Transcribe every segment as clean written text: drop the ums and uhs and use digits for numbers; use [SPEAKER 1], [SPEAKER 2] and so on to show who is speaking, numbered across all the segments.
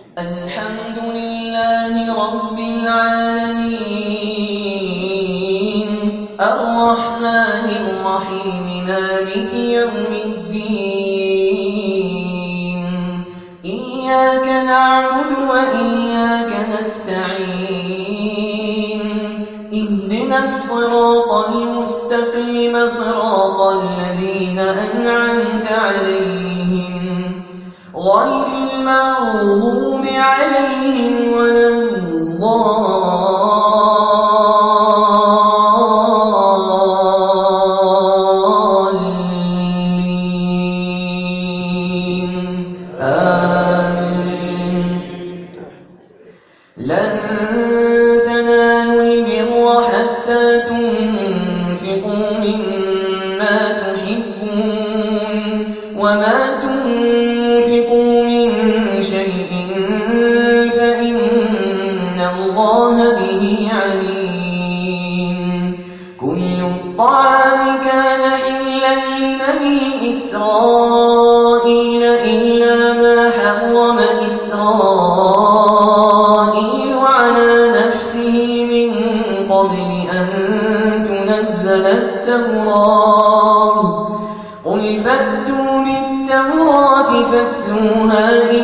[SPEAKER 1] الحمد لله رب العالمين الرحمن الرحيم مالك يوم الدين إياك نعبد وإياك نستعين اهدنا الصراط المستقيم صراط الذين أنعمت عليهم غير المغضوب عليهم ولا الضالين آمين. لن تنالوا البر حتى تنفقوا مما تحبون وما تنفقوا من شيء فإن الله به عليم. كل الطعام كان حلا لبني إسرائيل إلا ما حرم إسرائيل على نفسه من قبل أن تنزل التوراة. قل فأتوا بالتوراة فاتلوها إن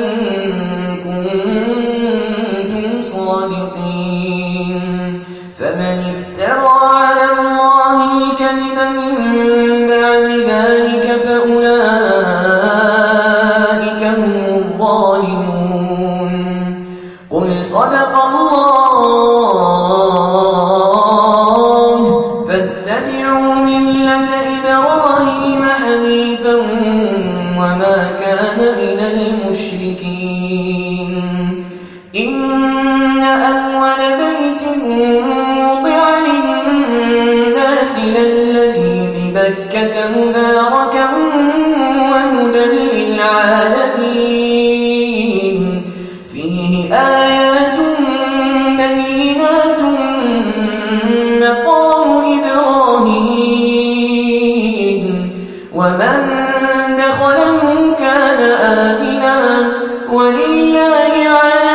[SPEAKER 1] كنتم صادقين. فمن افترى على الله الكذب من بعد ذلك فأولئك هم الظالمون. قل صدق الله فاتبعوا ملة إبراهيم حنيفا وما كان من المشركين. إن أول بيت وضع للناس للذي ببكة مباركا وهدى للعالمين فيه آيات بينات مقام إبراهيم ومن دخله كان آمنا ولله على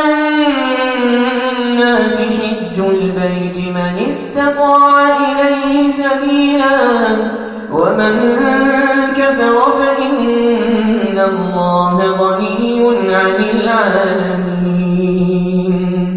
[SPEAKER 1] الناس حج البيت من استطاع إليه سبيلا ومن كفر فإن الله غني عن العالمين.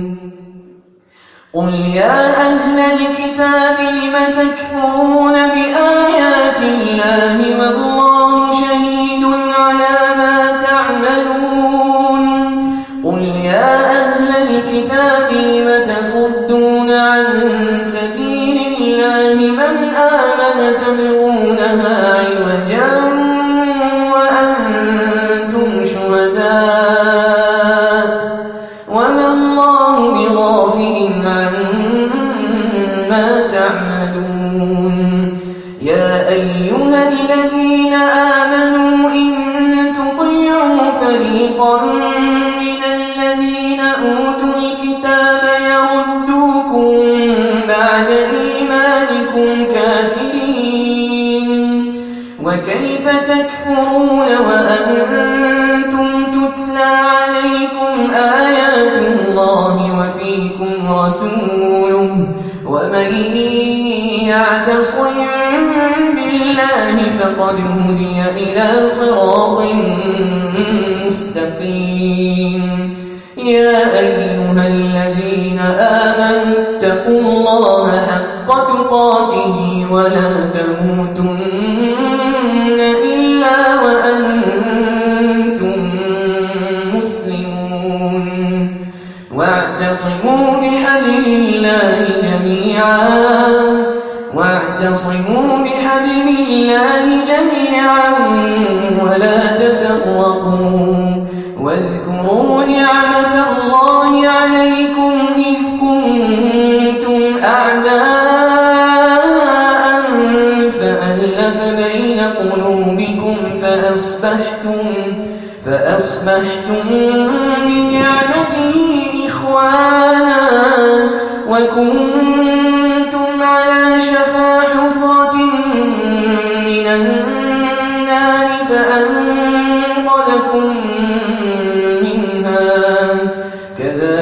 [SPEAKER 1] قل يا أهل الكتاب لم تكفرون بآيات الله والله شهيد على ما تعملون. قل يا أهل الكتاب لم تصدون عن سبيل الله من آمن تبغونها عوجا وأنتم شهداء وما الله بغافل عما تعملون. يا أيها الذين آمنوا إن تطيعوا فريقا من الذين أوتوا الكتاب يردوكم بعد إيمانكم كافرين. وكيف تكفرون وأنتم تتلى عليكم آيات الله وفيكم رسوله ومن يعتصم بالله فقد هدي إلى صراط مستقيم. يا أيها الذين آمنوا اتقوا الله حق تقاته ولا تموتن إلا وأنتم مسلمون. واعتصموا بحبل الله جميعا ولا تفرقوا. واذكروا نعمة الله عليكم إذ كنتم أعداء فألف بين قلوبكم فأصبحتم بنعمته إخوانا وكنتم على شفا حفرة من النار فأنقذكم منها كذلك